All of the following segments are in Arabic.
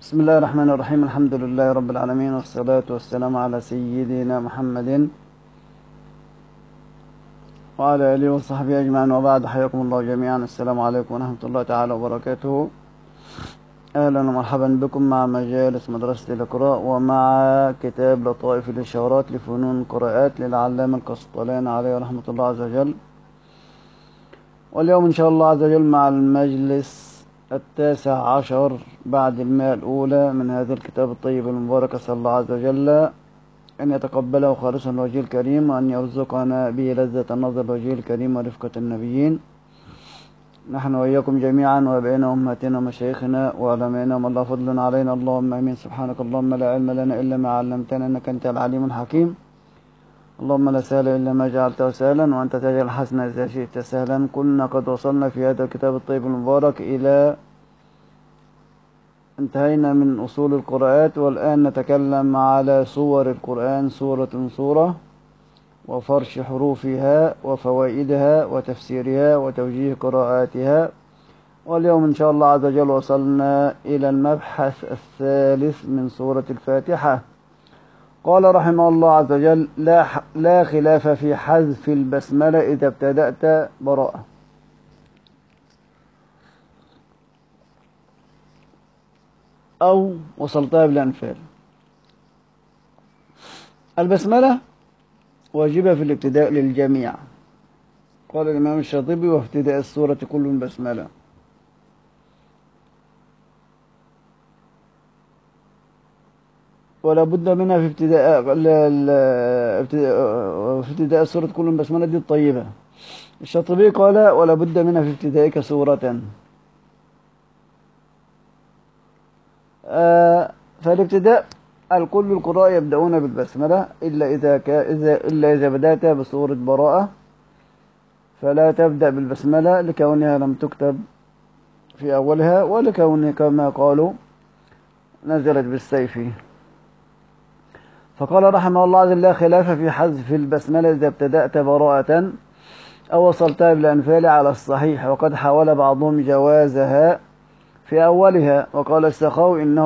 بسم الله الرحمن الرحيم. الحمد لله رب العالمين، والصلاة والسلام على سيدنا محمد وعلى آله وصحبه أجمعين، وبعد. حياكم الله جميعا. السلام عليكم ورحمة الله تعالى وبركاته. أهلا ومرحبا بكم مع مجالس مدرسة الإقراء ومع كتاب لطائف الإشارات لفنون القراءات للعلامة القسطلاني عليه رحمة الله عز وجل. واليوم إن شاء الله عز وجل مع المجلس 19 بعد 100 الأولى من هذا الكتاب الطيب المبارك. أسأل الله عز وجل أن يتقبله خالصا لوجهه الكريم، وأن يرزقنا به لذة النظر لوجهه الكريم ورفقة النبيين، نحن وإياكم جميعا، وبين أمهاتنا ومشايخنا وعلمائنا من الله فضل علينا. اللهم آمين. سبحانك اللهم لا علم لنا إلا ما علمتنا، إنك أنت العليم الحكيم. اللهم لا سهل إلا ما جعلته سهلا، وأنت تجعل الحزن إذا شئت سهلا. كنا قد وصلنا في هذا الكتاب الطيب المبارك إلى انتهينا من أصول القراءات، والآن نتكلم على صور القرآن سورة سورة، وفرش حروفها وفوائدها وتفسيرها وتوجيه قراءاتها. واليوم إن شاء الله عز وجل وصلنا إلى المبحث الثالث من سورة الفاتحة. قال رحمه الله عز وجل: لا خلاف في حذف البسملة إذا ابتدأت براءة. أو وصلتها بالأنفال. البسملة واجبة في الابتداء للجميع، قال الإمام الشاطبي: وفي ابتداء السورة كل بسملة. ولا بد منها في ابتداء السورة كل بسملة، دي الطيبة. الشاطبي قال: ولا بد منها في ابتدائك سورة. فالابتداء الكل القراء يبدأون بالبسملة، إلا إذا بدأت بسورة براءة فلا تبدأ بالبسملة، لكونها لم تكتب في أولها، ولكونها كما قالوا نزلت بالسيف. فقال رحمه الله عز وجل: لا خلاف في حذف البسملة إذا ابتدأت براءة أو وصلتها بالأنفال على الصحيح، وقد حاول بعضهم جوازها في أولها، وقال السخاوي: إنه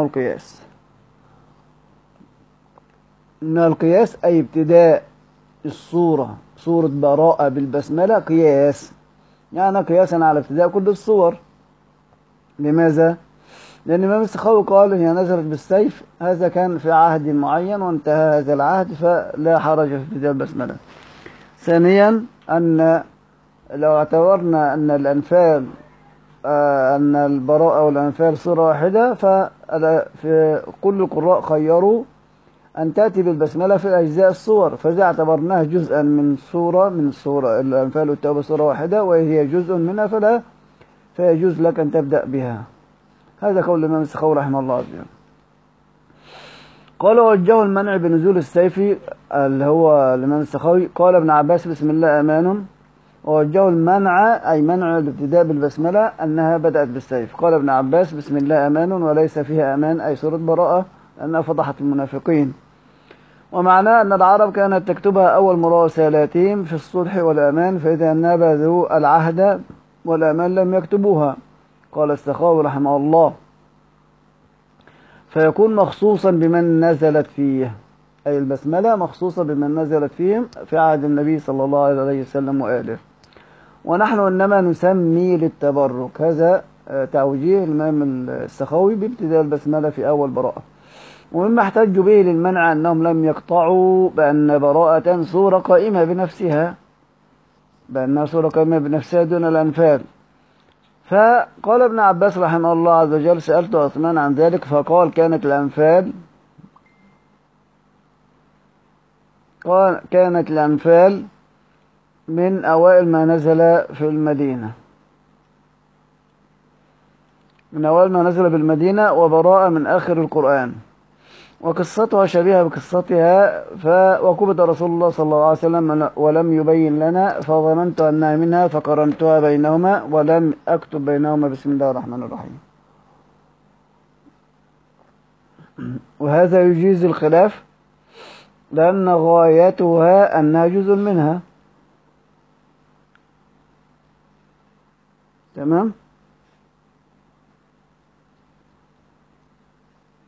القياس أي ابتداء سورة براءة بالبسملة قياس، يعني قياسا على ابتداء كل الصور. لماذا؟ لأن الإمام السخاوي قال: هي نزلت بالسيف، هذا كان في عهد معين وانتهى هذا العهد، فلا حرج في ابتداء البسملة. ثانيا، أن لو اعتبرنا أن الأنفال أن البراءة والأنفال صورة واحدة، ففي كل القراء خيروا أن تأتي بالبسملة في أجزاء الصور، فإذا اعتبرناها جزءا من صورة الأنفال والتوبة صورة واحدة وهي جزء منها، فيجوز لك أن تبدأ بها. هذا قول الإمام السخاوي رحمه الله عز وجل. قال: وجه المنع بنزول السيف، اللي هو الإمام السخاوي. قال ابن عباس: بسم الله أمان. ووجه المنع أي منع الابتداء بالبسملة أنها بدأت بالسيف. قال ابن عباس: بسم الله أمان، وليس فيها أمان أي سورة براءة، أنها فضحت المنافقين. ومعناه أن العرب كانت تكتبها أول مراسلاتهم في الصلح والأمان، فإذا نبذوا العهد والأمان لم يكتبوها. قال السخاوي رحمه الله: فيكون مخصوصا بمن نزلت فيه، أي البسملة مخصوصة بمن نزلت فيهم في عهد النبي صلى الله عليه وسلم وآله، ونحن إنما نسمي للتبرك. هذا توجيه الإمام السخاوي بابتداء البسملة في أول براءة. ومما احتجوا به للمنع أنهم لم يقطعوا بأن براءة صورة قائمة بنفسها، بأنها صورة قائمة بنفسها دون الأنفال. فقال ابن عباس رحمه الله عز وجل: سألت عثمان عن ذلك فقال: كانت الأنفال من أوائل ما نزل في المدينة، بالمدينة، وبراءة من آخر القرآن، وقصتها شبيهة بقصتها. وقبض رسول الله صلى الله عليه وسلم ولم يبين لنا، فظننت أنها منها فقرنتها بينهما ولم أكتب بينهما بسم الله الرحمن الرحيم. وهذا يجيز الخلاف، لأن غايتها أنها جزء منها. تمام.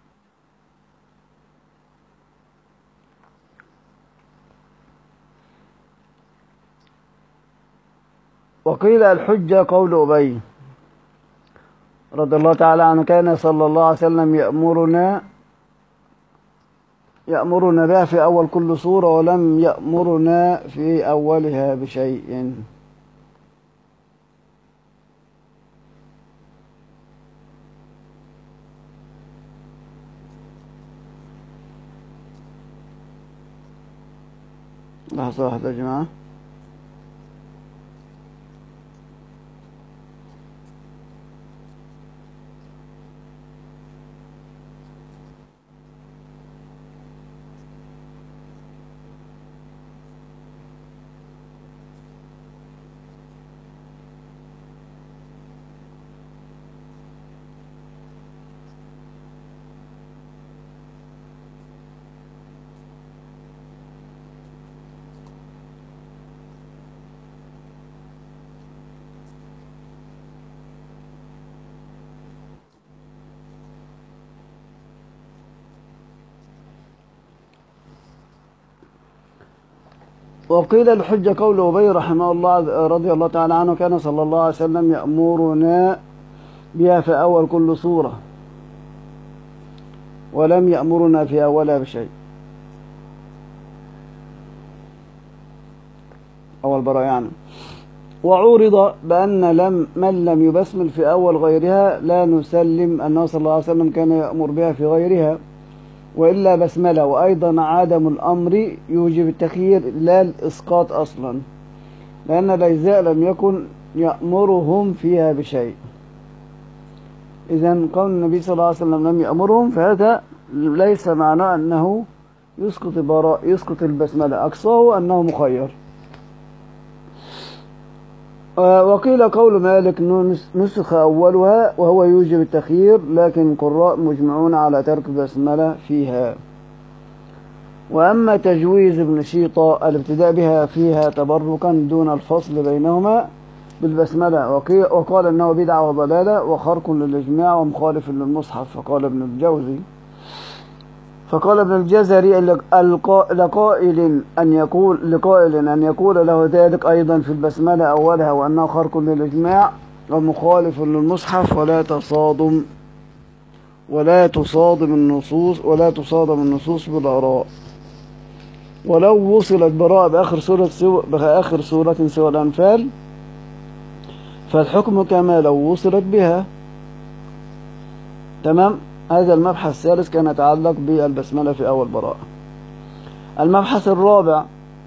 وقيل الحجة قول أبي رضي الله تعالى عنه كان صلى الله عليه وسلم يأمرنا بها في أول كل سورة ولم يأمرنا في أولها بشيء. لحظة واحدة يا جماعة. وقيل الحجة قول أبي رحمه الله رضي الله تعالى عنه كان صلى الله عليه وسلم يأمرنا بها في أول كل سورة ولم يأمرنا في أولها بشيء. أول براءة يعني. وعورض بأن من لم يبسمل في أول غيرها لا نسلم أنه صلى الله عليه وسلم كان يأمر بها في غيرها وإلا بسملة. وأيضا عدم الأمر يوجب التخيير لا الإسقاط أصلا لأن الأجزاء لم يكن يأمرهم فيها بشيء. إذن قول النبي صلى الله عليه وسلم لم يأمرهم فهذا ليس معناه أنه يسقط البسملة، أقصاه أنه مخير. وقيل قول مالك نسخ أولها وهو يوجب التخيير لكن القراء مجمعون على ترك البسملة فيها. وأما تجويز ابن شيطة الابتداء بها فيها تبركا دون الفصل بينهما بالبسملة وقال أنه بدعة وضلالة وخرق للإجماع ومخالف للمصحف. فقال ابن الجزري لقائل أن يقول له ذلك أيضا في البسملة أولها وأنه خرق للإجماع ومخالف للمصحف ولا تصادم النصوص بالآراء. ولو وصلت براءة بآخر سورة سوى الأنفال فالحكم كما لو وصلت بها. تمام. هذا المبحث الثالث كان يتعلق بالبسملة في أول براءة. المبحث الرابع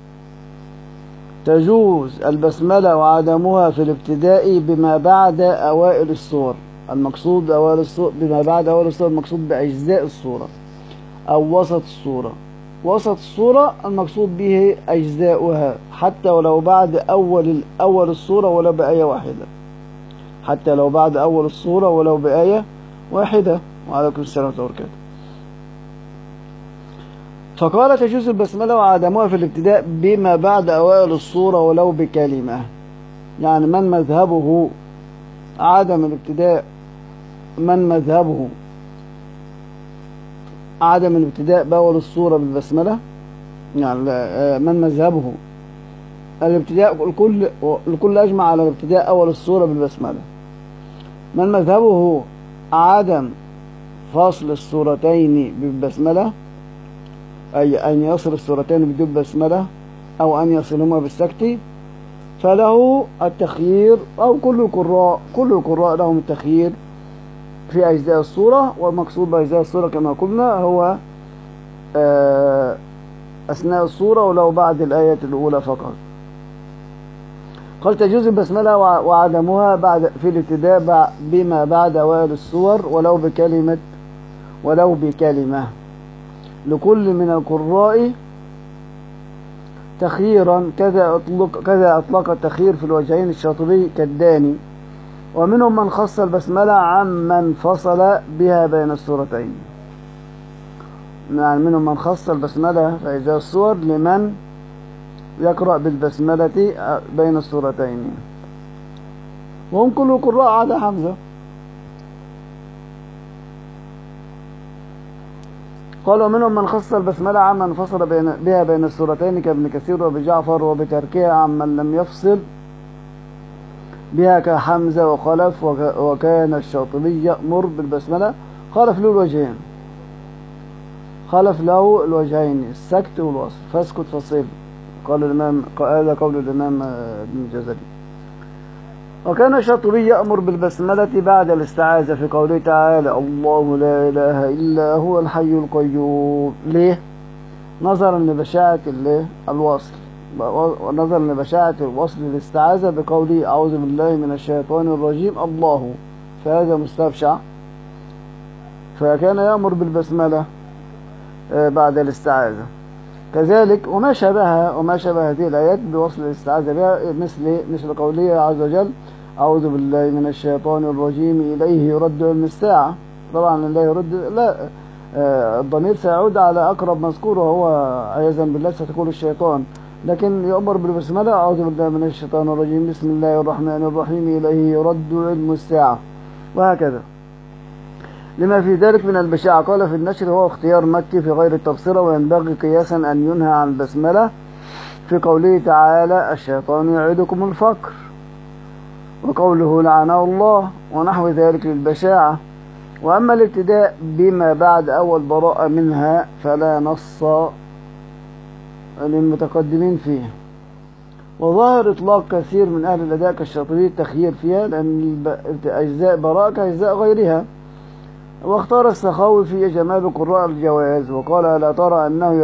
تجوز البسملة وعدمها في الابتداء بما بعد أوائل السور. المقصود أوائل السور بما بعد أوائل السور المقصود بأجزاء السورة أو وسط السورة. وسط السورة المقصود به أجزاؤها حتى ولو بعد أول السورة ولو بآية واحدة. حتى لو بعد أول السورة ولو بآية واحدة. وعليكم السلام ورحمة الله وبركاته. فقال تجوز البسملة وعدمها في الابتداء بما بعد أوائل السورة ولو بكلمة. يعني من مذهبه عدم الابتداء بأول السورة بالبسملة، يعني من مذهبه الابتداء الكل أجمع على الابتداء أول السورة بالبسملة. من مذهبه عدم فصل السورتين بالبسملة أي أن يصل السورتين بدون بسملة أو أن يصلهما بالسكت فله التخيير أو كل القراء لهم التخيير في أجزاء السورة. والمقصود بأجزاء السورة كما قلنا هو أثناء السورة ولو بعد الآية الأولى فقط. قال تجوز البسملة وعدمها في الابتداء بما بعد أوائل السور ولو بكلمة لكل من القراء تخييرا كذا أطلق التخيير في الوجهين الشاطبي كالداني. ومنهم من خص البسملة عمن فصل بها بين السورتين. يعني منهم من خص البسملة في أجزاء السور لمن يقرأ بالبسملة بين السورتين وهم كل القراء عدا حمزة. قالوا منهم من خص البسملة عمن فصل بها بين السورتين كابن كثير وابي جعفر وبتركها عمن لم يفصل بها كحمزة وخلف، وكان الشاطبي يأمر بالبسملة. خلف له الوجهين، خلف له الوجهين، السكت والوصل، فاسكت فصل. قال الإمام، قال قول الإمام ابن الجزري. وكان الشاطبي يأمر بالبسملة بعد الاستعاذة في قوله تعالى الله لا إله إلا هو الحي القيوم. ليه؟ نظرا لبشاعة الوصل، ونظرا لبشاعة الوصل الاستعاذة بقوله أعوذ بالله من الشيطان الرجيم الله، فهذا مستبشع، فكان يأمر بالبسملة بعد الاستعاذة. كذلك وما شبه هذه الآيات بوصل الاستعاذة بها، مثل قوله عز وجل أعوذ بالله من الشيطان الرجيم إليه يرد علم الساعة. طبعا إليه يرد، لا، الضمير سيعود على أقرب مذكور، وهو عياذا بالله ستكون الشيطان، لكن يؤمر بالبسملة أعوذ بالله من الشيطان الرجيم بسم الله الرحمن الرحيم إليه يرد علم الساعة، وهكذا. لما في ذلك من البشاعة. قال في النشر هو اختيار مكي في غير التبصرة، وينبغي قياسا أن ينهى عن البسملة في قوله تعالى الشيطان يعدكم الفقر، وقوله لعنه الله، ونحو ذلك للبشاعة. وأما الابتداء بما بعد أول براءة منها فلا نص للمتقدمين فيه. وظاهر إطلاق كثير من أهل الأداء كالشاطبي التخيير فيها، لأن أجزاء براءة كأجزاء غيرها. واختار السخاوي في جمال القراء الجواز، وقال ألا ترى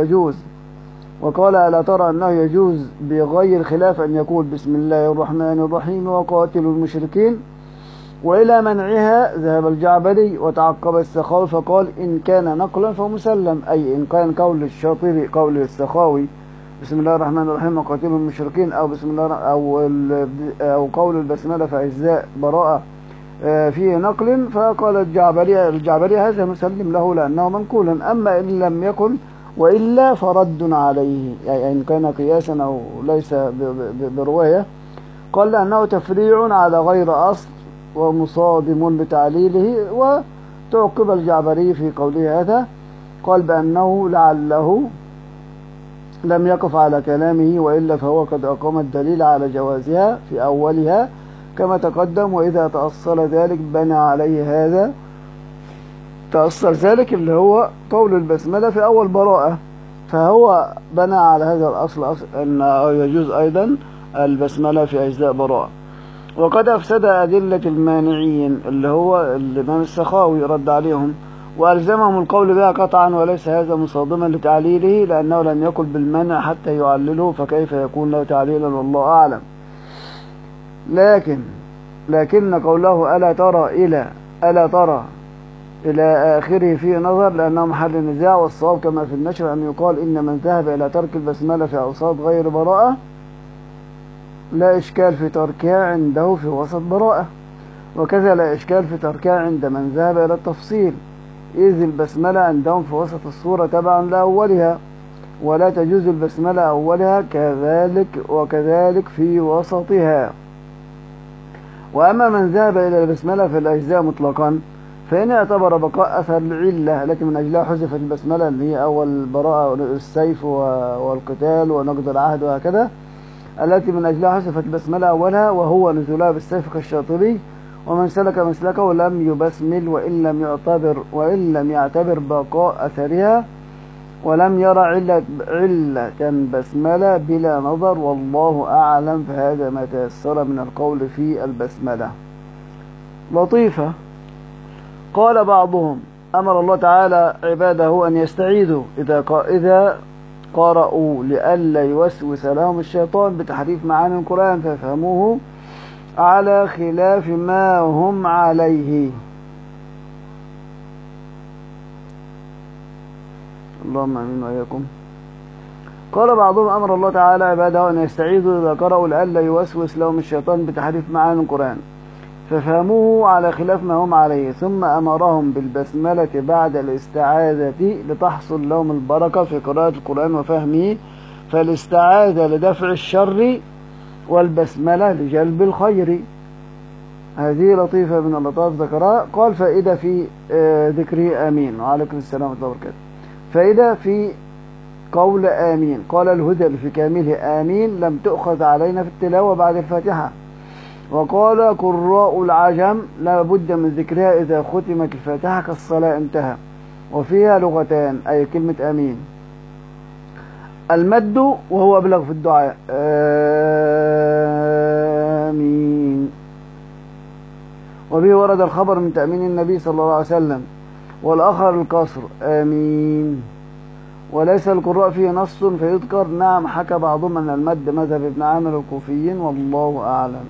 أنه يجوز بغير خلاف أن يقول بسم الله الرحمن الرحيم وقاتلوا المشركين. وإلى منعها ذهب الجعبري، وتعقب السخاوي فقال إن كان نقلا فمسلم، أي إن كان قول الشاطبي قول السخاوي بسم الله الرحمن الرحيم وقاتلوا المشركين، أو بسم الله أو قول البسملة في أجزاء براءة فيه نقل، فقال الجعبري هذا مسلم له لأنه منقول. أما إن لم يكن وإلا فرد عليه، يعني إن كان قياسا أو ليس برواية، قال لأنه تفريع على غير أصل ومصادم بتعليله. وتعقب الجعبري في قوله هذا، قال بأنه لعله لم يقف على كلامه، وإلا فهو قد أقام الدليل على جوازها في أولها كما تقدم، وإذا تأصل ذلك بنى عليه هذا. تأصل ذلك اللي هو قول البسملة في أول براءة، فهو بنى على هذا الأصل أن يجوز أيضا البسملة في أجزاء براءة. وقد أفسد أدلة المانعين اللي هو الإمام السخاوي رد عليهم، وألزمهم القول بها قطعا، وليس هذا مصادما لتعليله، لأنه لم يقل بالمنع حتى يعلله، فكيف يكون له تعليلا والله أعلم. لكن قوله ألا ترى إلى آخره فيه نظر، لأنه محل نزاع، والصواب كما في النشر أن يقال إن من ذهب إلى ترك البسملة في أوساط غير براءة لا إشكال في تركها عنده في وسط براءة، وكذا لا إشكال في تركها عند من ذهب إلى التفصيل، إذ البسملة عندهم في وسط الصورة تبعا لأولها، ولا تجوز البسملة أولها وكذلك في وسطها. وأما من ذهب إلى البسملة في الأجزاء مطلقا، فإن اعتبر بقاء أثر العلة التي من أجلها حذفت البسملة، اللي هي أول براءة السيف والقتال ونقض العهد وهكذا، التي من أجلها حذفت البسملة أولها، وهو نزولها بالسيف كالشاطبي. ومن سلك مسلكه لم يبسمل وإن لم يعتبر بقاء أثرها، ولم يرى علة بسملة بلا نظر، والله أعلم. فهذا ما تيسر من القول في البسملة. لطيفة. قال بعضهم أمر الله تعالى عباده أن يستعيذوا إذا قرأوا لئلا يوسوس لهم الشيطان بتحريف معاني القرآن فيفهموه على خلاف ما هم عليه. اللهم امين واياكم. قال بعضهم امر الله تعالى عباده ان يستعيذوا اذا قرأوا لئلا يوسوس لهم الشيطان بتحريف معاني القرآن ففهموه على خلاف ما هم عليه، ثم امرهم بالبسملة بعد الاستعاذة لتحصل لهم البركة في قراءة القرآن وفهمه، فالاستعاذة لدفع الشر والبسملة لجلب الخير. هذه لطيفة من اللطائف ذكرها. قال فائدة في ذكره آمين. وعليكم السلام ورحمة الله وبركاته. فائدة في قول آمين. قال الهذلي في كامله آمين لم تؤخذ علينا في التلاوة بعد الفاتحة، وقال قراء العجم لا بد من ذكرها إذا ختمت الفاتحة كالصلاة انتهى، وفيها لغتان أي كلمة آمين. المد وهو أبلغ في الدعاء آمين، وبه ورد الخبر من تأمين النبي صلى الله عليه وسلم، والآخر القصر آمين، وليس القراء فيه نص فيذكر. نعم حكى بعضهم أن المد مذهب ابن عامر الكوفيين والله أعلم.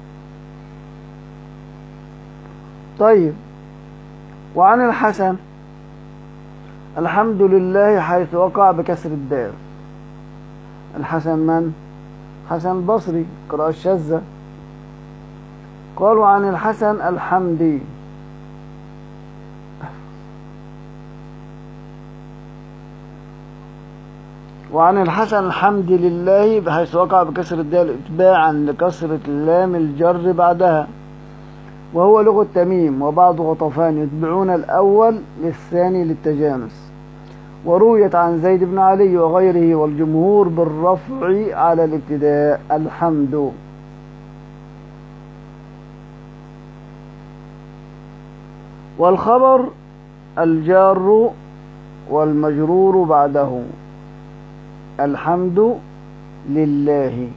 طيب، وعن الحسن الحمد لله حيث وقع بكسر الدال. الحسن من؟ حسن البصري قراءة الشاذة. قالوا عن الحسن الحمدي. وعن الحسن الحمد لله بحيث وقع بكسر الدال اتباعا لكسرة اللام الجر بعدها، وهو لغة تميم وبعض غطفان يتبعون الأول للثاني للتجانس. ورويت عن زيد بن علي وغيره والجمهور بالرفع على الابتداء الحمد. والخبر الجار والمجرور بعده الحمد لله،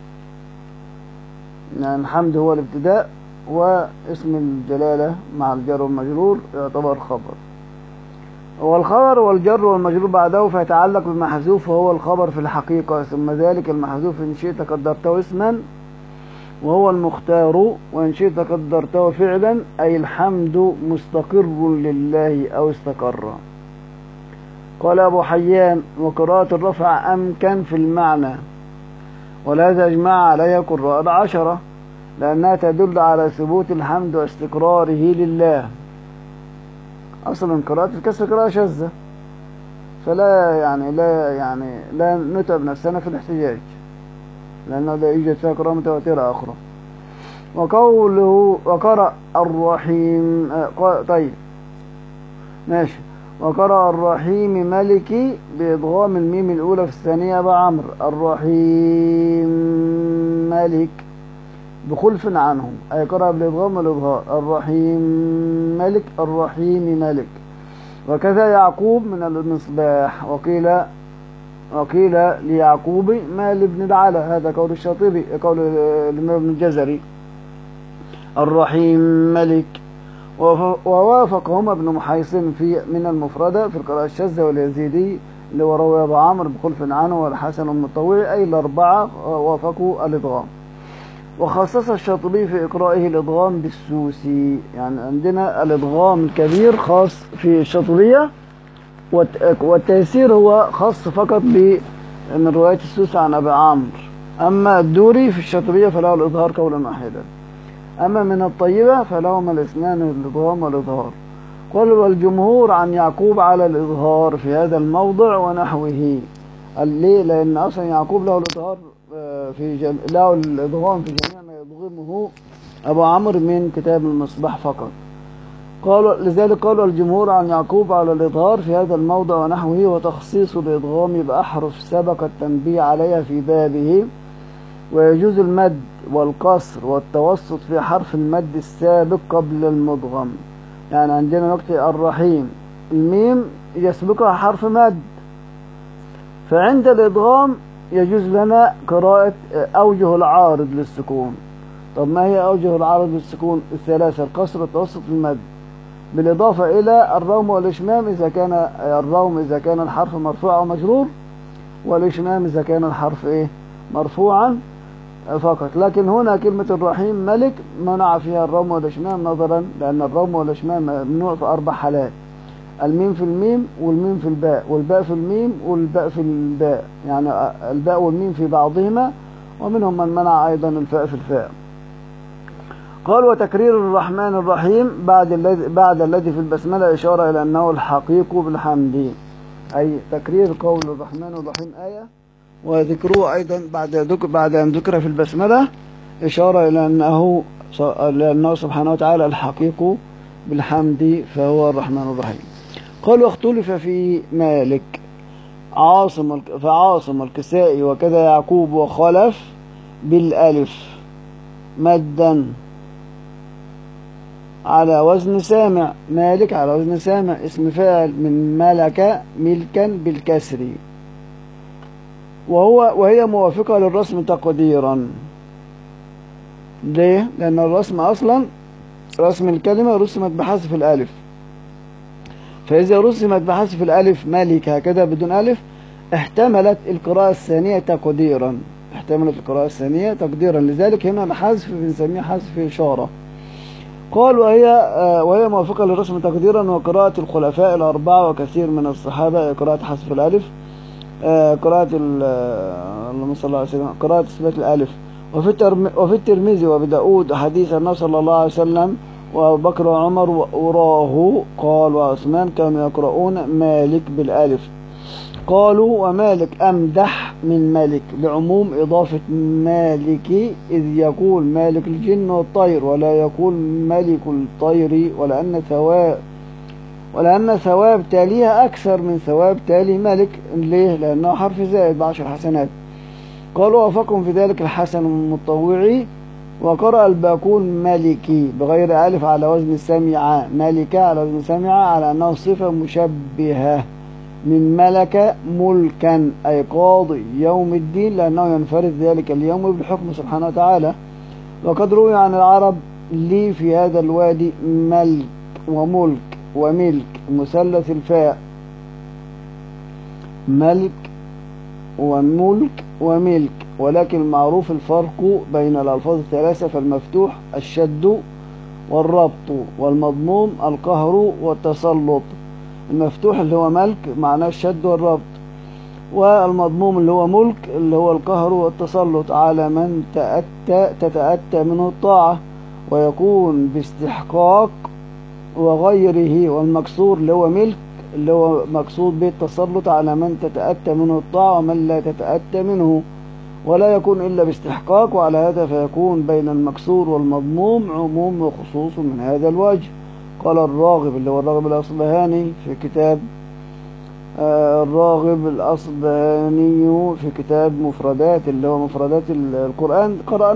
يعني الحمد هو الابتداء واسم الجلالة مع الجار والمجرور يعتبر خبر. والخبر والجر والمجرور بعده فيتعلق بالمحذوف وهو الخبر في الحقيقة، ثم ذلك المحذوف إن شئت قدرته اسما وهو المختار، وإن شئت قدرته فعلا أي الحمد مستقر لله أو استقر. قال أبو حيان وقراءة الرفع أمكن في المعنى، ولهذا أجمع عليها قراء العشرة لأنها تدل على ثبوت الحمد واستقراره لله. أصلا قراءة الكسر قراءة شاذة، فلا لا نتعب نفسنا في الاحتجاج لأنه لا يوجد فيها قراءة متواترة أخرى. وقوله وقرأ الرحيم طيب ماشي. وقرأ الرحيم ملكي بإضغام الميم الأولى في الثانية أبا عمرو الرحيم ملك بخلف عنهم، أي قرأ بالإضغام والإظهار الرحيم ملك الرحيم ملك. وكذا يعقوب من المصباح. وقيل ليعقوب ما لابن العلا، هذا قول الشاطبي قول الإمام ابن الجزري الرحيم ملك. ووافقهما ابن محيصن من المفردة في القراءة الشاذة واليزيدي اللي هو روى أبو عمرو بخلف عنه والحسن المطوعي، أي الأربعة وافقوا الإضغام. وخصص الشاطبي في إقرائه الإضغام بالسوسي، يعني عندنا الإضغام الكبير خاص في الشاطبية، والتيسير هو خاص فقط من رواية السوسي عن أبي عمرو. أما الدوري في الشاطبية فله الإظهار قولا واحدا، أما من الطيبة فلهما الاثنان الإضغام والإظهار. قال والجمهور عن يعقوب على الإظهار في هذا الموضع ونحوه. ليه؟ لأن أصلا يعقوب له الإظهار له الإضغام في جميع ما يضغمه أبو عمرو من كتاب المصباح فقط. لذلك قالوا الجمهور عن يعقوب على الإظهار في هذا الموضع ونحوه. وتخصيص الإضغام بأحرف سبق التنبيه عليها في بابه. ويجوز المد والقصر والتوسط في حرف المد السابق قبل المضغم، يعني عندنا نكتب الرحيم الميم يسبقها حرف مد، فعند الإضغام يجوز لنا قراءة أوجه العارض للسكون. طب ما هي أوجه العارض للسكون؟ الثلاثة: القصر والتوسط المد، بالإضافة إلى الروم والإشمام إذا كان الروم إذا كان الحرف مرفوع أو مجرور، والإشمام إذا كان الحرف مرفوعا فقط. لكن هنا كلمة الرحيم ملك منع فيها الروم والإشمام نظرا لأن الروم والإشمام ممنوع في 4 حالات: الميم في الميم والميم في الباء والباء في الميم والباء في الباء، يعني الباء والميم في بعضهما، ومنهم من منع أيضا الفاء في الفاء. قال وتكرير الرحمن الرحيم بعد الذي في البسملة إشارة إلى أنه الحقيق بالحمد، أي تكرير قول الرحمن الرحيم آية وذكروه أيضا بعد أن ذكر في البسملة إشارة إلى أنه سبحانه وتعالى الحقيق بالحمد فهو الرحمن الرحيم. قال واختلف في مالك فعاصم الكسائي وكذا يعقوب وخلف بالألف، مدا على وزن سامع. مالك على وزن سامع اسم فاعل من ملك ملكا بالكسر، وهي موافقة للرسم تقديرا. ليه؟ لأن الرسم أصلا رسم الكلمة رسمت بحذف الألف، فإذا رسمت بحذف الألف ملك هكذا بدون ألف احتملت القراءة الثانية تقديرا، احتملت القراءة الثانية تقديرا، لذلك هنا الحذف بنسميه حذف إشارة. قال وهي موافقة للرسم تقديرا، وقراءة الخلفاء الأربعة وكثير من الصحابة قراءة حذف الألف، قراءة اللهم صل على سيدنا، قراءة إثبات الألف. وفي الترمذي وبداود حديث النبي صلى الله عليه وسلم وأبو بكر وعمر وأوراه قال وعثمان كانوا يقرؤون مالك بالألف. قالوا ومالك أمدح من ملك لعموم إضافة مالك، إذ يقول مالك الجن والطير ولا يقول ملك الطير، ولأن ثواب تاليها أكثر من ثواب تالي ملك. ليه؟ لأنه حرف زائد ب10 حسنات. قالوا وافقهم في ذلك الحسن المطوعي، وقرأ الباقون مالكي بغير ألف على وزن سمع، مالك على وزن سمع على أنه صفة مشبهة من ملك ملكا أي قاضي يوم الدين، لأنه ينفرد ذلك اليوم بالحكم سبحانه وتعالى. وقد روي عن العرب لي في هذا الوادي ملك وملك وملك مثلث الفاء، ملك وملك وملك، ولكن المعروف الفرق بين الألفاظ الثلاثة، فالمفتوح الشد والربط، والمضموم القهر والتسلط. المفتوح اللي هو ملك معناه الشد والربط، والمضموم اللي هو ملك اللي هو القهر والتسلط على من تتأتى منه الطاعة ويكون باستحقاق وغيره، والمكسور اللي هو ملك اللي هو مقصود به التسلط على من تتأتى منه الطاعة ومن لا تتأتى منه، ولا يكون إلا باستحقاق، وعلى هذا فيكون بين المكسور والمضموم عموم وخصوص من هذا الوجه. قال الراغب اللي هو الراغب الأصبهاني في كتاب الراغب الأصبهاني في كتاب مفردات اللي هو مفردات القرآن،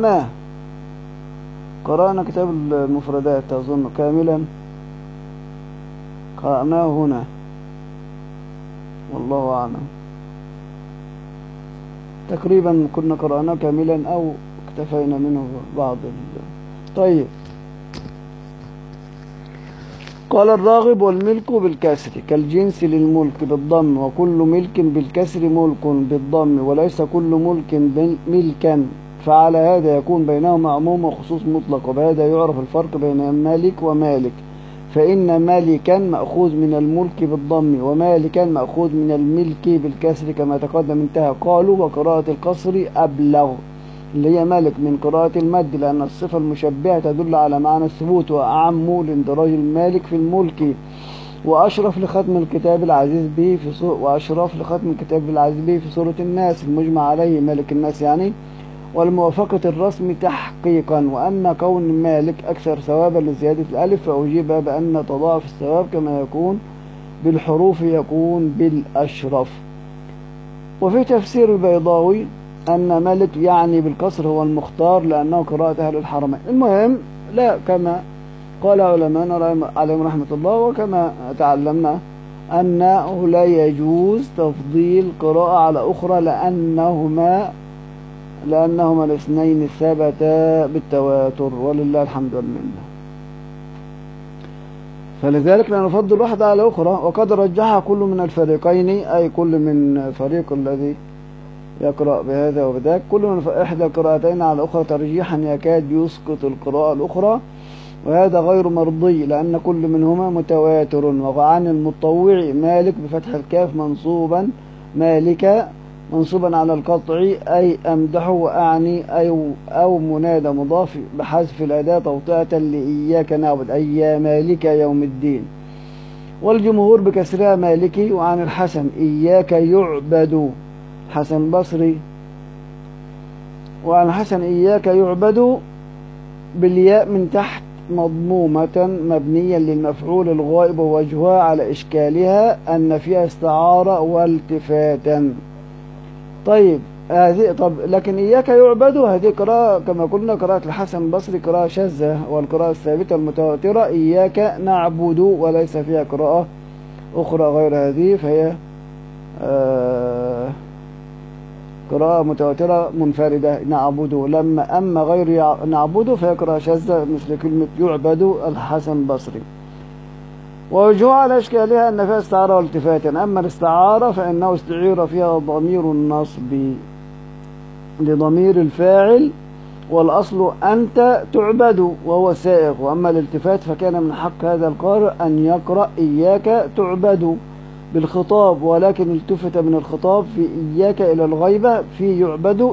قرأنا كتاب المفردات أظن كاملا، قرأناه هنا والله أعلم، تقريبا كنا قرأناه كاملا أو اكتفينا منه بعض طيب. قال الراغب والملك بالكسر كالجنس للملك بالضم، وكل ملك بالكسر ملك بالضم، وليس كل ملك ملكا، فعلى هذا يكون بينهما عموم وخصوص مطلق، وبهذا يعرف الفرق بين مالك ومالك، فإن مالكا مأخوذ من الملك بالضم، ومالكا مأخوذ من الملك بالكسر كما تقدم انتهى. قالوا وقراءة القصر أبلغ اللي هي مالك من قراءة المد، لأن الصفة المشبهة تدل على معنى الثبوت، وأعم لاندراج المالك في الملك، وأشرف لختم الكتاب العزيز به في سورة الناس المجمع عليه مالك الناس يعني، والموافقة الرسم تحقيقا. وأما كون مالك أكثر ثوابا لزيادة الألف فأجيب بأن تضاعف الثواب كما يكون بالحروف يكون بالأشرف. وفي تفسير البيضاوي أن مالك يعني بالكسر هو المختار لأنه قراءة أهل الحرمين. المهم لا، كما قال علماءنا عليهم رحمة الله وكما تعلمنا أنه لا يجوز تفضيل قراءة على أخرى لأنهما الاثنين ثبتا بالتواتر ولله الحمد والمنة، فلذلك لا نفضل واحدة على أخرى. وقد رجحها كل من الفريقين، أي كل من فريق الذي يقرأ بهذا وبذاك، كل من إحدى القراءتين على الأخرى ترجيحا يكاد يسقط القراءة الأخرى، وهذا غير مرضي لأن كل منهما متواتر. وعن المطوع مالك بفتح الكاف منصوبا مالك منصوبا على القطع أي أمدحه وأعني أو منادى مضاف بحذف الأداة توطئة لإياك نعبد أي يا مالك يوم الدين. والجمهور بكسرها مالكي. وعن الحسن إياك يعبد حسن البصري، وعن الحسن إياك يعبد بالياء من تحت مضمومة مبنيا للمفعول الغائب، ووجهها على إشكالها أن فيها استعارة والتفاتا. طيب هذه طب لكن إياك يعبد هذه قراءة كما قلنا قراءة الحسن البصري قراءة شاذة، والقراءة الثابتة المتواترة إياك نعبد، وليس فيها قراءة أخرى غير هذه، فهي قراءة متواترة منفردة نعبد. أما غير نعبد فهي قراءة شاذة مثل كلمة يعبد الحسن البصري. ووجهها على أشكالها أن فيها استعارة والتفاتا. أما الاستعارة فإنه استعير فيها ضمير النصب لضمير الفاعل، والأصل أنت تعبد وهو سائق. وأما الالتفات فكان من حق هذا القارئ أن يقرأ إياك تعبد بالخطاب، ولكن التفت من الخطاب في إياك إلى الغيبة في يعبد،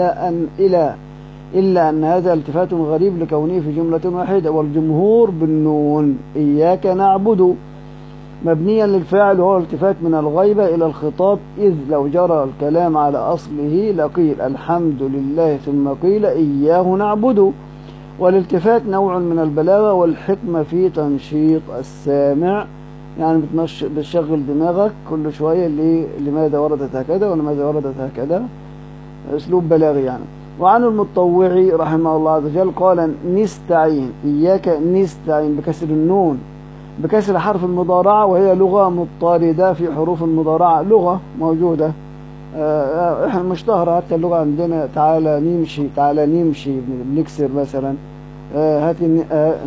إلا أن هذا التفات غريب لكونه في جملة واحدة، والجمهور بالنون إياك نعبد مبنيا للفاعل، وهو التفات من الغيبة إلى الخطاب، إذ لو جرى الكلام على أصله لقيل الحمد لله ثم قيل إياه نعبد. والالتفات نوع من البلاغة والحكمة في تنشيط السامع، يعني بتشغل دماغك كل شوية لماذا وردت هكذا ولماذا وردت هكذا، أسلوب بلاغي يعني. وعن المطوعي رحمه الله عز وجل قال نستعين إياك نستعين بكسر النون بكسر حرف المضارعة، وهي لغة مضطردة في حروف المضارعة، لغة موجودة احنا مشتهرة حتى اللغة عندنا. تعالى نمشي، تعالى نمشي بنكسر مثلا، هاتي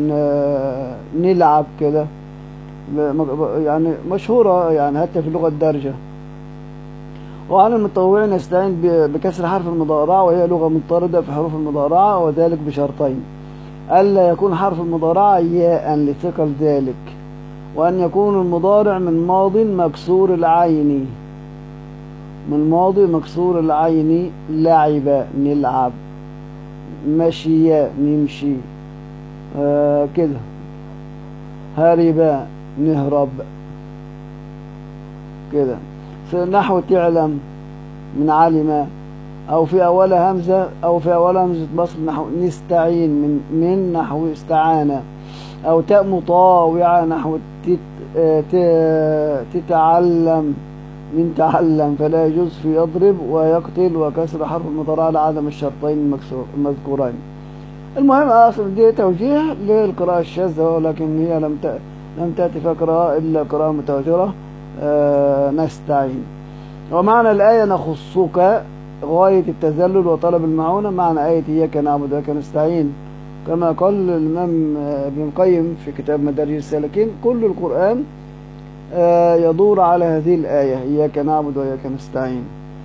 نلعب كده، يعني مشهورة يعني حتى في اللغة الدارجة. وعن المتطوع نستعين بكسر حرف المضارعة، وهي لغة مضطردة في حروف المضارعة، وذلك بشرطين: ألا يكون حرف المضارعة ياء لثقل ذلك، وأن يكون المضارع من ماض مكسور العين، من ماضي مكسور العين، لعب نلعب، مشي نمشي كده، هرب نهرب كده. في نحو تعلم من علم، أو في أولها همزة بصل نحو نستعين من نحو استعانة، أو تاء مطاوعة نحو تتعلم من تعلم، فلا يجوز في يضرب ويقتل وكسر حرف المضارعة لعدم الشرطين المذكورين. المهم أصل دي توجيه للقراءة الشاذة، ولكن هي لم تأتي فيها قراءة إلا قراءة متواترة نستعين. ومعنى الآية نخصك غاية التذلل وطلب المعونة، معنى آية إياك نعبد وإياك نستعين كما قال الإمام ابن القيم في كتاب مدارج السالكين: كل القرآن يدور على هذه الآية إياك نعبد وإياك نستعين.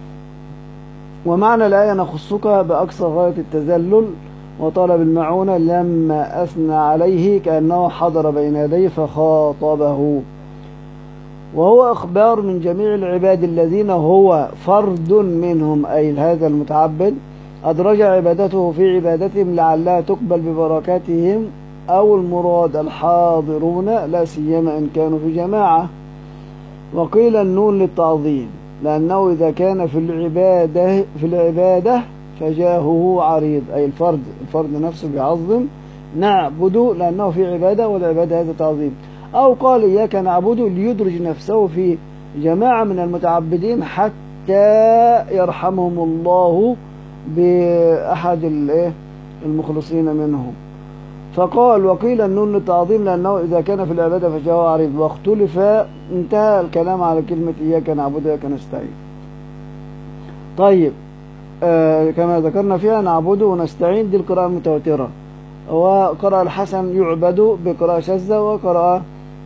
ومعنى الآية نخصك بأقصى غاية التذلل وطلب المعونة لما أثنى عليه كأنه حضر بين يديه فخاطبه، وهو إخبار من جميع العباد الذين هو فرد منهم، أي هذا المتعبد أدرج عبادته في عبادتهم لعلها تقبل ببركاتهم، أو المراد الحاضرون لا سيما إن كانوا في جماعة. وقيل النون للتعظيم، لأنه إذا كان في العبادة فجاهه عريض، أي الفرد نفسه بيعظم. نعبد لأنه في عبادة، والعبادة هذا تعظيم. أو قال إياك نعبد ليدرج نفسه في جماعة من المتعبدين حتى يرحمهم الله بأحد المخلصين منهم. فقال وقيل النون للتعظيم لأنه إذا كان في العبادة فجاءه عريض. واختلف، انتهى الكلام على كلمة إياك نعبد وإياك نستعين. طيب كما ذكرنا فيها نعبد ونستعين دي القراءة المتواترة، وقرأ الحسن يعبد بقراءة شاذة، وقرأ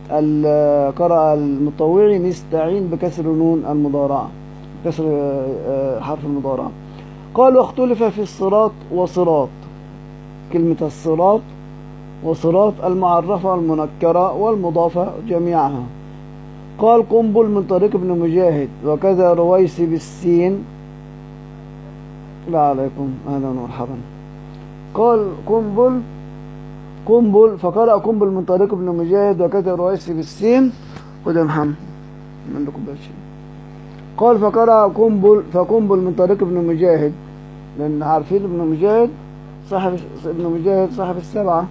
المطوعي نستعين بكسر نون المضارعة، كسر حرف المضارعة. قال واختلف في الصراط وصراط، كلمة الصراط وصراط المعرفة والمنكرة والمضافة جميعها. قال قنبل من طريق ابن مجاهد، وكذا رويسي بالسين. لا عليكم أهلا ومرحبا. قال قنبل فقرأ قنبل من طريق ابن مجاهد، وكذا رويسي بالسين. خذ يا محمد من لكم باشي. قال فقرأ فقنبل من طريق ابن مجاهد، لأن عارفين ابن مجاهد صاحب السبعة،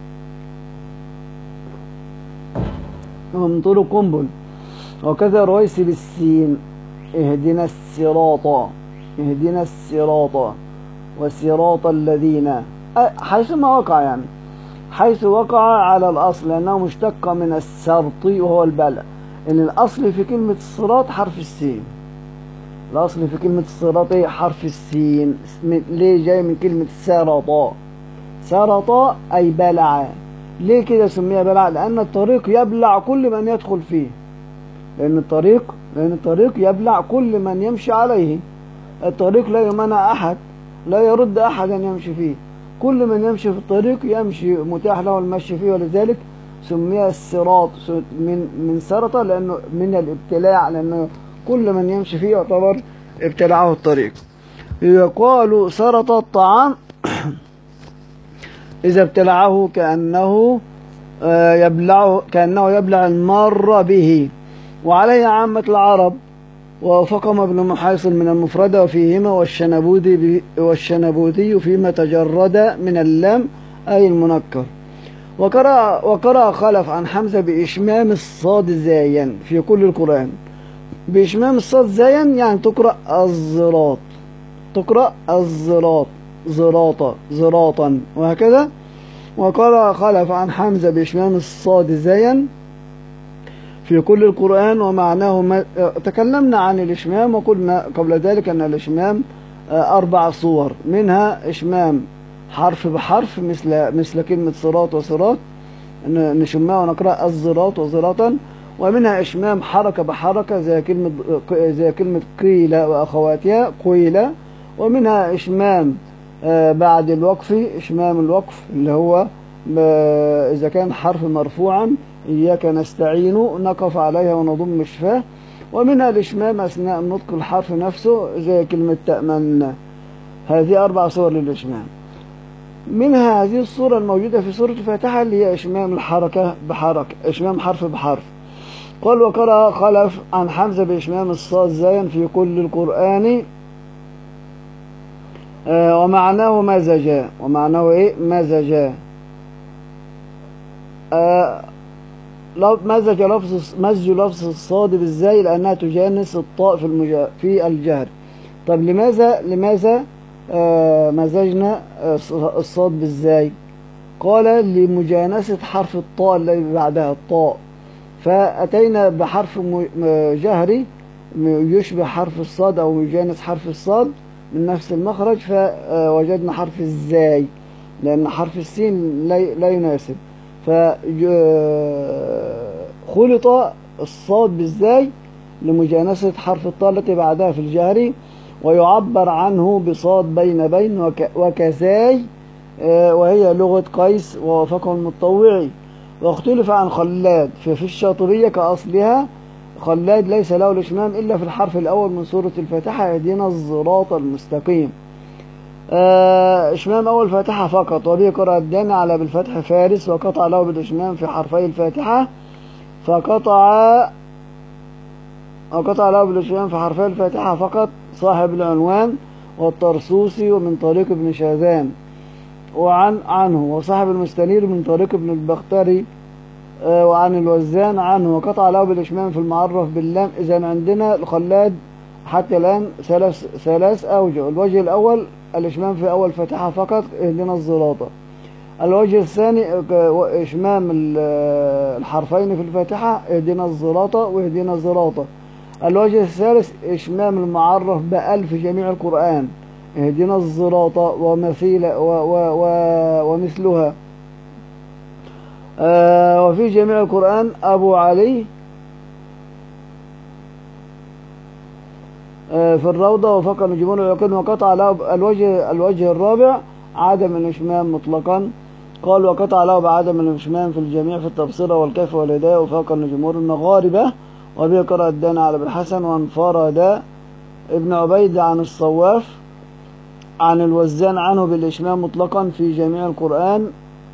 ومن طرق قنبل. وكذا رويسي بالسين اهدنا الصراط اهدنا الصراط والصراط الذين، حيثما وقع يعني، حيث وقع على الأصل، لأنه مشتق من السرط وهو البلع. إن الأصل في كلمة الصراط حرف السين، الأصل في كلمة الصراط حرف السين. ليه جاي من كلمة سرط؟ سرط أي بلع. ليه كده سميها بلع؟ لأن الطريق يبلع كل من يدخل فيه، لأن الطريق يبلع كل من يمشي عليه. الطريق لا يمنع أحد، لا يرد أحد أن يمشي فيه، كل من يمشي في الطريق يمشي، متاح له المشي فيه. ولذلك سمي الصراط من سرط، لأنه من الابتلاع، لأنه كل من يمشي فيه يعتبر ابتلعه الطريق. يقال سرط الطعام إذا ابتلعه كأنه يبلع المار به، وعليه عامة العرب، وفقم ابن محيصن من المفردة وفيهما والشنبوذي فيما تجرد من اللام أي المنكر. وقرأ خلف عن حمزة بإشمام الصاد زايا في كل القرآن. بإشمام الصاد زايا يعني تقرأ الزراط، تقرأ الزراط، زراطا زراطا وهكذا. وقرأ خلف عن حمزة بإشمام الصاد زايا في كل القرآن ومعناه تكلمنا عن الإشمام، وقلنا قبل ذلك أن الإشمام 4 صور، منها إشمام حرف بحرف مثل كلمة صراط وصراط نشمها ونقرأ الزراط وزراطا، ومنها إشمام حركة بحركة زي كلمة قيل وأخواتها قيل، ومنها إشمام بعد الوقف، إشمام الوقف اللي هو إذا كان حرف مرفوعا إياك نستعين نقف عليها ونضم الشفاه، ومنها الإشمام أثناء النطق الحرف نفسه زي كلمة تأمن. هذه 4 صور للإشمام. منها هذه الصورة الموجودة في سورة الفاتحة اللي هي إشمام الحركة بحركة، إشمام حرف بحرف. قال وقرأ خلف عن حمزة بإشمام الصاد زايا في كل القرآن ومعناه مزجا. ومعناه إيه؟ مزجا. مزج لفظ الصاد بالزاي لأنها تجانس الطاء في الجهر. طب لماذا مزجنا الصاد بالزاي؟ قال لمجانسة حرف الطاء الذي بعدها الطاء، فأتينا بحرف جهري يشبه حرف الصاد أو يجانس حرف الصاد من نفس المخرج، فوجدنا حرف الزاي لأن حرف السين لا يناسب، فخلط الصاد بالزاي لمجانسة حرف الطاء التي بعدها في الجهري، ويعبر عنه بصاد بين وكزاي، وهي لغة قيس ووافقه المطوعي. واختلف عن خلاد في الشاطبية كأصلها. خلاد ليس له الإشمام إلا في الحرف الأول من سورة الفاتحة اهدنا الصراط المستقيم، إشمام أول فاتحة فقط. وبه قرأ الداني على بالفتح فارس وقطع له بالإشمام في حرفي الفاتحة، وقطع له بالإشمام في حرفي الفاتحة فقط صاحب العنوان والطرسوسي ومن طريق ابن شاذان عنه، وصاحب المستنير من طريق ابن البختري وعن الوزان عنه، وقطع له بالإشمام في المعرف باللام. إذن عندنا الخلاد حتى الآن 3 أوجه. الوجه الأول الإشمام في أول فاتحة فقط اهدنا الزراطة. الوجه الثاني إشمام الحرفين في الفاتحة اهدنا الزراطة واهدنا الزراطة. الوجه الثالث إشمام المعرف بأل في جميع القرآن اهدنا الزراطة ومثلها. وفي جميع القرآن أبو علي في الروضة وفق الجمهور العقيد. وقطع له الوجه الرابع عدم الإشمام مطلقا. قال وقطع له بعدم الإشمام في الجميع في التبصرة والكيف والهداية وفق الجمهور المغاربة. وبه قرأ الداني على ابن الحسن. وانفرد ابن عبيد عن الصواف عن الوزان عنه بالإشمام مطلقا في جميع القرآن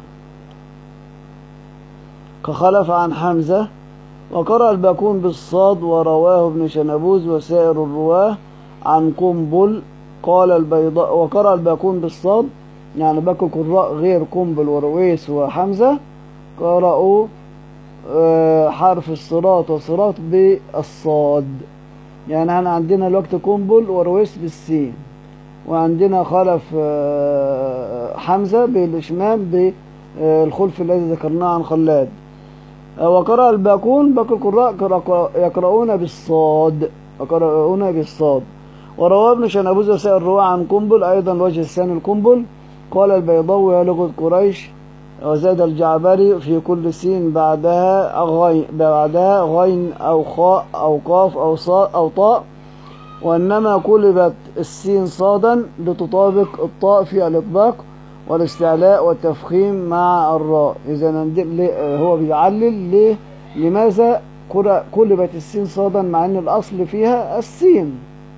كخلف عن حمزة. وقرأ الباكون بالصاد ورواه ابن شنبوز وسائر الرواه عن قنبل قال البيضاء. وقرأ الباكون بالصاد يعني باقي القراء غير قنبل ورويس وحمزة قرأوا حرف الصراط والصراط بالصاد. يعني احنا عندنا الوقت قنبل ورويس بالسين، وعندنا خلف حمزة بالإشمام بالخلف الذي ذكرناه عن خلاد. وقرأ الباقون باقي القراء يقرؤون بالصاد، يقرؤون بالصاد. وروى ابن شنابوز وسائر الرواة عن قنبل أيضا الوجه الثاني القنبل. قال البيضاوي هي لغة قريش. وزاد الجعبري في كل سين بعدها غين أو خاء أو قاف أو صاء أو طاء، وإنما قلبت السين صادا لتطابق الطاء في الإطباق والاستعلاء والتفخيم مع الراء. إذا هو بيعلل ليه لماذا قلبت السين صادا مع أن الأصل فيها السين،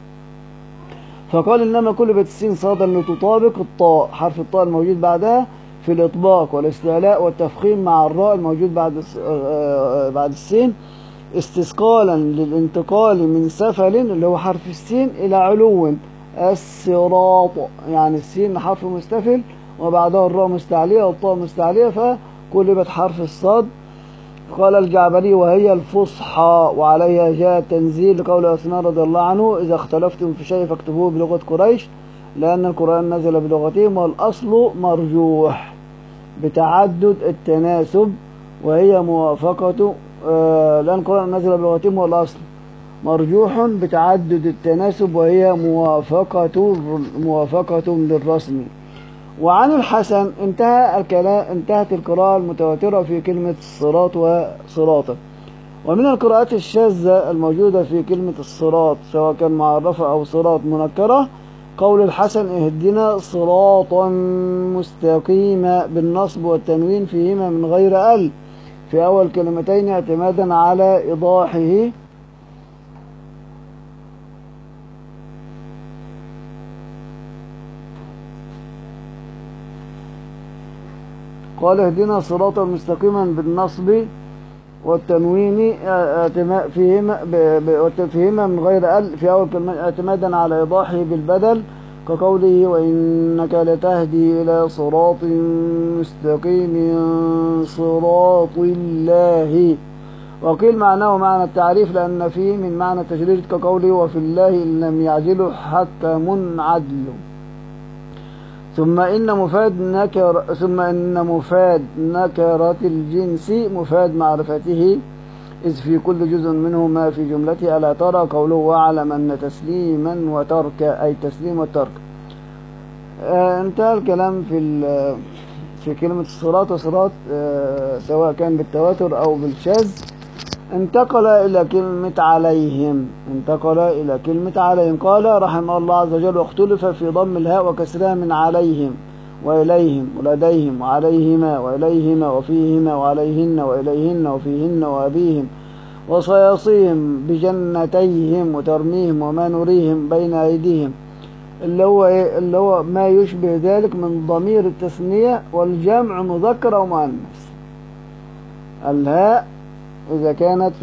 فقال إنما قلبت السين صادا لتطابق الطاء حرف الطاء الموجود بعدها في الإطباق والاستعلاء والتفخيم مع الراء الموجود بعد السين، استثقالا للانتقال من سفل اللي هو حرف السين إلى علو الصراط، يعني السين حرف مستفل وبعدها الراء مستعلية والطاء مستعلية فقلبت حرف الصاد. قال الجعبري وهي الفصحى، وعليها جاء التنزيل لقول عثمان رضي الله عنه إذا اختلفتم في شيء فاكتبوه بلغة قريش لأن القرآن نزل بلغتهم، والأصل مرجوح بتعدد التناسب وهي موافقة لأن القرآن نزل بلغتهم والأصل مرجوح بتعدد التناسب وهي موافقة للرسم. وعن الحسن انتهت القراءة المتواترة في كلمة الصراط وصراطة. ومن القراءات الشاذة الموجودة في كلمة الصراط سواء كان معرفة أو صراط منكرة قول الحسن اهدنا صراطا مستقيما بالنصب والتنوين فيهما من غير ال في أول كلمتين اعتمادا على إيضاحه. قال اهدنا صراطا مستقيما بالنصب والتنوين فيهما من غير ال في أول كلمة اعتمادا على إيضاحه بالبدل كقوله وإنك لتهدي إلى صراط مستقيم صراط الله. وقيل معناه معنى التعريف لأن فيه من معنى التجريد كقوله وفي الله إن لم يعجله حكم عدل. ثم إن مفاد نكرة الجنس مفاد معرفته إذ في كل جزء منه ما في جملته ألا ترى قوله واعلم أن تسليما وترك أي تسليم وترك. انتهى الكلام في كلمة الصراط وصراط سواء كان بالتواتر أو بالشاذ. انتقل إلى كلمة عليهم قال رحمه الله عز وجل واختلف في ضم الهاء وكسرها من عليهم وإليهم ولديهم وعليهما وإليهما وفيهما وعليهن وإليهن وفيهن وأبيهم وصياصيهم بجنتيهم وترميهم وما نريهم بين أيديهم اللي هو ما يشبه ذلك من ضمير التثنية والجمع مذكر أو مؤنث. الهاء إذا كانت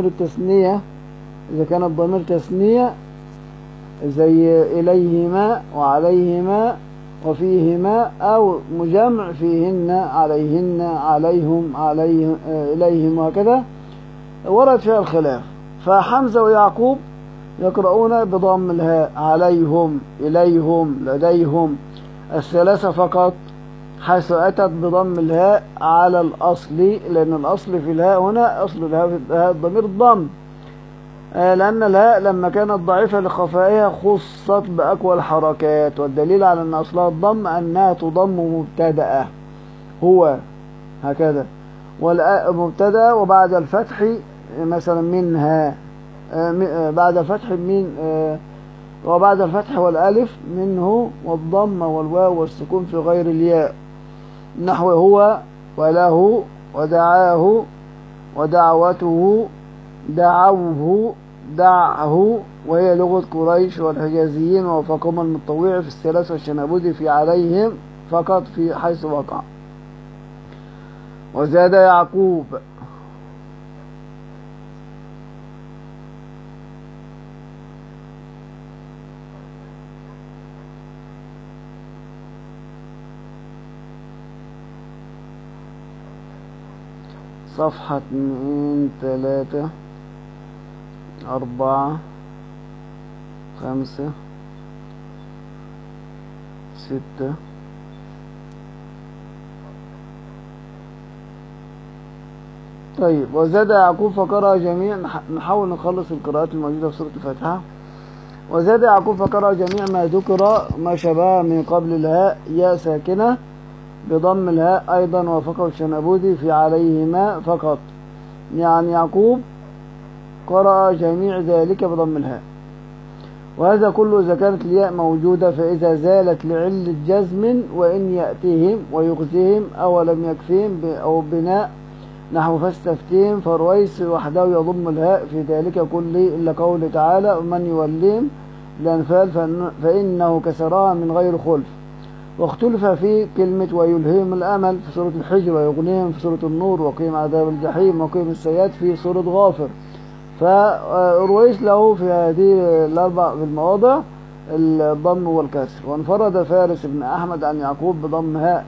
ضمير تثنية زي إليهما وعليهما وفيهما أو مجمع فيهن عليهن عليهم إليهم وهكذا ورد فيها الخلاف. فحمزة ويعقوب يقرؤون بضم الهاء عليهم إليهم لديهم الثلاثة فقط حيث أتت بضم الهاء على الأصل لأن الأصل في الهاء هنا أصل الهاء في الضمير الضم لأن الهاء لما كانت ضعيفة لخفائها خصت بأقوى الحركات والدليل على أن أصلها الضم أنها تضم مبتدأ هو هكذا مبتدأ وبعد الفتح مثلا منها بعد الفتح من وبعد الفتح والألف منه والضم والواو والسكون في غير الياء نحو هو وله ودعاه ودعوته دعوه دعه وهي لغة قريش والحجازيين ووافقهم المتطوعي في الثلاث والشنابودي في عليهم فقط في حيث وقع. وزاد يعقوب صفحة 2 3 4 5 6 طيب. وزاد يعقوب فقرأ جميع، نحاول نخلص القراءات الموجودة في سورة الفاتحة. وزاد يعقوب فقرأ جميع ما ذكر ما شبه من قبل الهاء ياء ساكنة بضم الهاء، أيضا وافقه الشنابودي في عليهما فقط، يعني يعقوب قرأ جميع ذلك بضم الهاء. وهذا كله إذا كانت الياء موجودة، فإذا زالت لعلة جزم وإن يأتيهم ويغزيهم أو لم يكفيهم أو بناء نحو فاستفتهم فرويس وحده يضم الهاء في ذلك كله إلا قوله تعالى ومن يوليهم الأنفال فإنه كسرها من غير خلف. واختلف في كلمة ويلهيهم الأمل في سورة الحجر، ويغنيهم في سورة النور، وقيم عذاب الجحيم، وقيم السيئات في سورة غافر. فرويس له في هذه الأربع المواضع الضم والكسر. وانفرد فارس بن أحمد عن يعقوب بضم هاء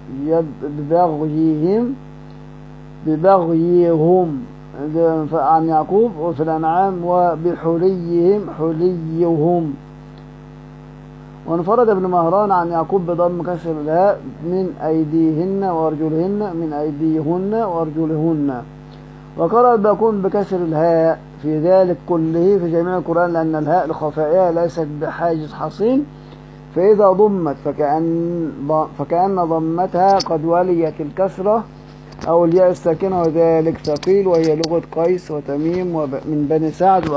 ببغيهم عن يعقوب وفي الأنعام، وبحليهم حليهم. وانفرد ابن مهران عن يعقوب بضم كسر الهاء من أيديهن وأرجلهن، من أيديهن وأرجلهن. وقرأ الباقون بكسر الهاء في ذلك كله في جميع القرآن، لأن الهاء لخفائها ليست بحاجز حصين، فإذا ضمت فكأن ضمتها قد وليت الكسرة أو الياء الساكنة، وذلك ثقيل، وهي لغة قيس وتميم من بني سعد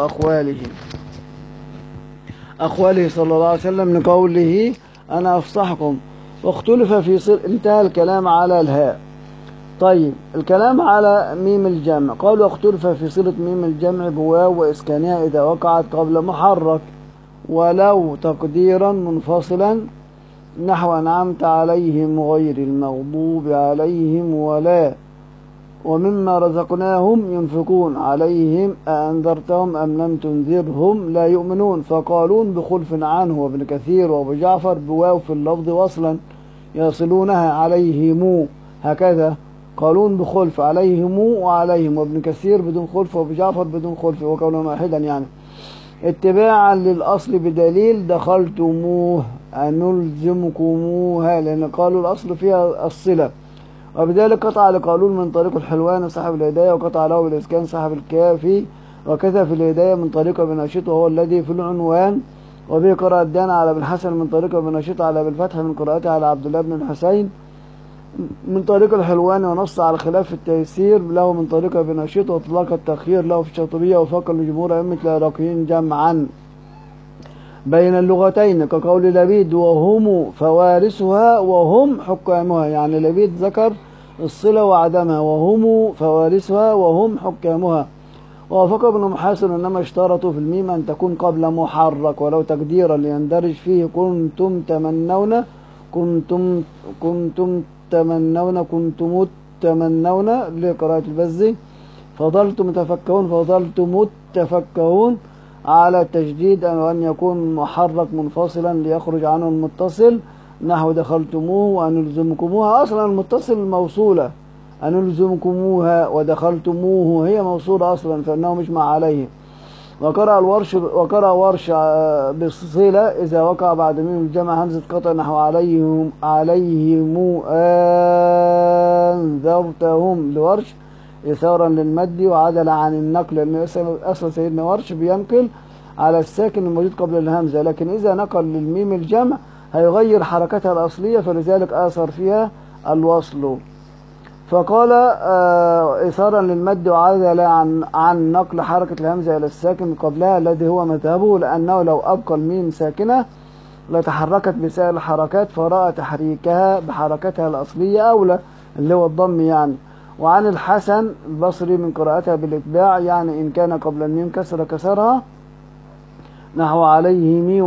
أخواله صلى الله عليه وسلم لقوله أنا أفصحكم. واختلف في انتهى الكلام على الهاء. طيب، الكلام على ميم الجمع، قالوا اختلف في صلة ميم الجمع بواو وإسكانها إذا وقعت قبل محرك، ولو تقديرا منفصلا نحو أنعمت عليهم غير المغضوب عليهم ولا ومما رزقناهم ينفقون عليهم أأنذرتهم أم لم تنذرهم لا يؤمنون. فقالون بخلف عنه وابن كثير وابو جعفر بواو في اللفظ وصلا يصلونها عليهم، هكذا قالون بخلف عليهم وعليهم، وابن كثير بدون خلف وابو جعفر بدون خلف، وقولا واحدا يعني اتباعا للأصل بدليل دخلتموه أنلزمكموها، لأن قالوا الأصل فيها الصلة. وبذلك قطع لقالون من طريق الحلوان صاحب الهداية، وقطع له بالإسكان صاحب الكافي، وكذا في الهداية من طريق ابن نشيط وهو الذي في العنوان. وبه قرأ الدان على ابن حسن من طريق ابن نشيط على ابن الفتح من قراءته على عبد الله بن الحسين من طريق الحلوان، ونص على خلاف في التيسير له من طريق ابن نشيط، واطلاق التخيير له في الشاطبية، وفق الجمهور أئمة العراقيين جمعا بين اللغتين كقول لبيد وهم فوارسها وهم حكامها، يعني لبيد ذكر الصلة وعدمها، وهم فوارسها وهم حكامها. ووافق ابن محاسن انما اشترطوا في الميم ان تكون قبل محرك ولو تقديرا ليندرج فيه كنتم تمنون لقراءة البزي، فضلتم تفكهون على التجديد أن يكون محرك منفصلا ليخرج عنه المتصل نحو دخلتموه وأنلزمكموها. أصلا المتصل موصولة، أنلزمكموها ودخلتموه هي موصولة أصلا، فإنه مجمع عليه. وقرأ ورش بالصلة إذا وقع بعد ميم الجمع همزة قطع نحو عليهم أنذرتهم لورش إثارا للمد وعدل عن النقل، لأن أصلا سيدنا ورش بينقل على الساكن الموجود قبل الهمزة، لكن إذا نقل للميم الجمع هيغير حركتها الأصلية، فلذلك آثر فيها الوصل. فقال إثارا للمد وعدل عن نقل حركة الهمزة إلى الساكن قبلها الذي هو مذهبه، لأنه لو أبقى الميم ساكنة لتحركت بسائر الحركات، فرأى تحريكها بحركتها الأصلية أولى اللي هو الضم يعني. وعن الحسن البصري من قراءتها بالإتباع، يعني إن كان قبل الميم كسرها نحو عليهم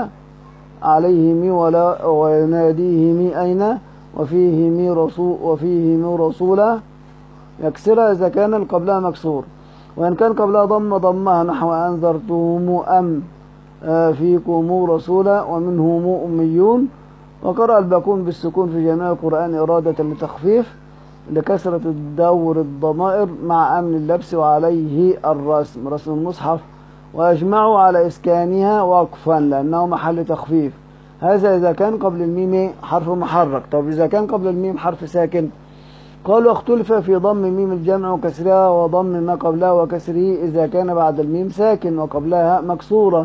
ولا ويناديهم أين وفيهم رسولا يكسرها إذا كان قبلها مكسور، وإن كان قبلها ضمها نحو أنذرتهم أم فيكم رسولا ومنهم أميون. وقرأ الباقون بالسكون في جميع القرآن إرادة لتخفيف لكثرة الدور الضمائر مع أمن اللبس وعليه رسم المصحف وأجمعوا على إسكانها وقفا لأنه محل تخفيف. هذا إذا كان قبل الميم حرف محرك. طب إذا كان قبل الميم حرف ساكن؟ قالوا اختلف في ضم ميم الجمع وكسرها وضم ما قبلها وكسره إذا كان بعد الميم ساكن وقبلها مكسورة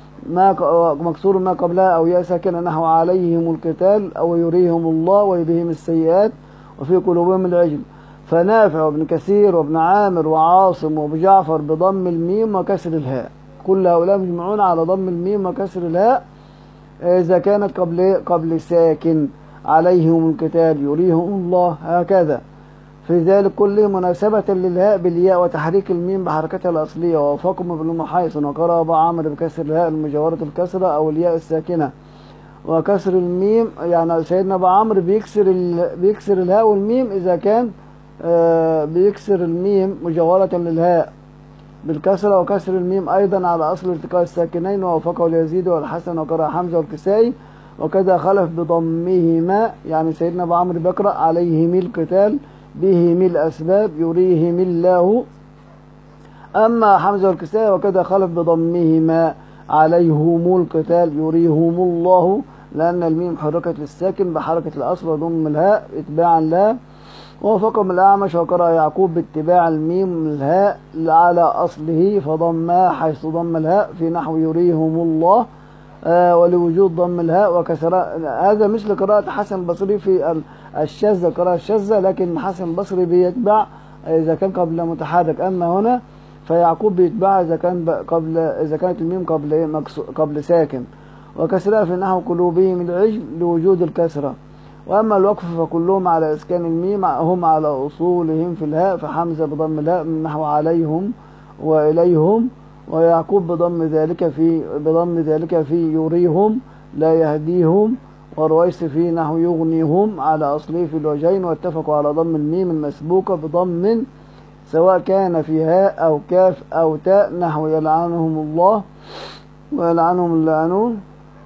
مكسور ما قبلها أو ياء ساكنة نحو عليهم القتال أو يريهم الله ويريهم السيئات وفي قلوبهم العجل. فنافع وابن كثير وابن عامر وعاصم وابو جعفر بضم الميم وكسر الهاء، كل هؤلاء مجمعون على ضم الميم وكسر الهاء إذا كانت قبل ساكن. عليهم القتال يريهم الله هكذا. في ذلك كله مناسبة للهاء بالياء وتحريك الميم بحركتها الأصلية. ووافقهم ابن محيص وقرأ أبو عامر بكسر الهاء المجاورة الكسرة أو الياء الساكنة وكسر الميم. يعني سيدنا أبو عامر بيكسر الهاء والميم إذا كان بيكسر الميم مجاورة للهاء بالكسرة وكسر الميم أيضا على أصل التقاء الساكنين. ووافقه اليزيد والحسن وقرأ حمزة والكسائي وكذا خلف بضمهما. يعني سيدنا أبو عمرو بيقرأ عليهم القتال بهم الأسباب يريهم الله. أما حمزة والكسائي وكذا خلف بضمهما عليهم القتال يريهم الله لأن الميم حركت للساكن بحركة الأصل وضم الهاء اتباعا لها. ووافقهم الأعمش وقرأ يعقوب باتباع الميم الهاء على أصله فضمها حيث ضم الهاء في نحو يريهم الله ولوجود ضم الهاء وكسرها. هذا مثل قراءة حسن البصري في الشاذة، قراءة الشاذة، لكن حسن البصري بيتبع إذا كان قبل متحرك. أما هنا فيعقوب بيتبع إذا كانت الميم قبل ساكن وكسرها في نحو قلوبهم العجل لوجود الكسرة. وأما الوقف فكلهم على إسكان الميم هم على أصولهم في الهاء. فحمزة بضم الهاء من نحو عليهم وإليهم ويعقوب بضم ذلك في يريهم لا يهديهم ورويس في نحو يغنيهم على أصله في الوجهين. واتفقوا على ضم الميم المسبوكة بضم سواء كان في هاء أو كاف أو تاء نحو يلعنهم الله ويلعنهم اللعنون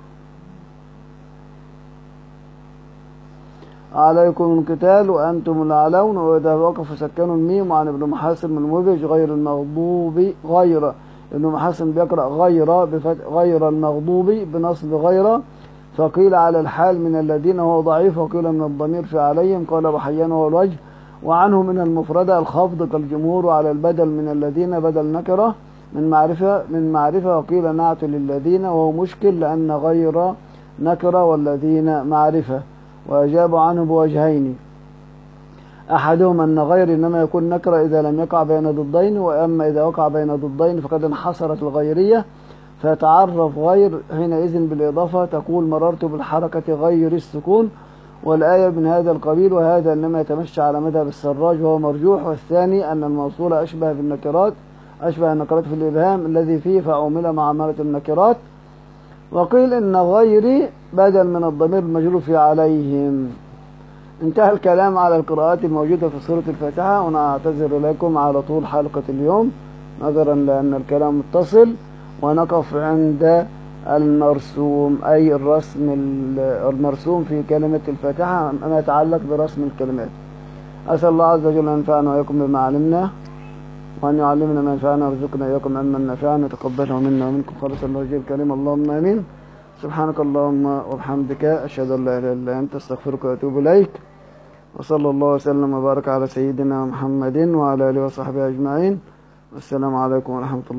عليكم القتال وأنتم الأعلون. وإذا وقفوا سكنوا الميم. وعن ابن محاسن من وبج غير المغضوب ابن محاسن بيقرأ غير المغضوب بنصب غير. فقيل على الحال من الذين هو ضعيف وقيل من الضمير في عليهم. قال أبو حيان هو الوجه. وعنه من المفردة الخفض كالجمهور. وعلى البدل من الذين بدل نكرة من معرفة وقيل نعت للذين وهو مشكل لأن غير نكرة والذين معرفة. وأجابوا عنه بوجهين. أحدهما أن غير إنما يكون نكرة إذا لم يقع بين ضدين. وأما إذا وقع بين ضدين فقد انحصرت الغيرية فيتعرف غير حينئذ بالإضافة. تقول مررت بالحركة غير السكون. والآية من هذا القبيل. وهذا إنما يتمشى على مذهب السراج وهو مرجوح. والثاني أن الموصول أشبه النكرات في الإبهام الذي فيه فعمل مع عمالة النكرات. وقيل إن غيري بدل من الضمير المجرور في عليهم. انتهى الكلام على القراءات الموجودة في سورة الفاتحة. وأنا أعتذر لكم على طول حلقة اليوم نظرا لأن الكلام متصل. ونقف عند المرسوم أي المرسوم في كلمة الفاتحة ما يتعلق برسم الكلمات. أسأل الله عز وجل أن ينفعنا وإياكم بما علمنا وأن يعلمنا ما ينفعنا ويرزقنا إياكم علما نافعا وتقبله منا ومنكم خالصا لوجهه الكريم. اللهم آمين. سبحانك اللهم وبحمدك أشهد أن لا إله إلا أنت أستغفرك وأتوب إليك. وصلى الله وسلم وبارك على سيدنا محمد وعلى آله وصحبه أجمعين. والسلام عليكم ورحمة الله.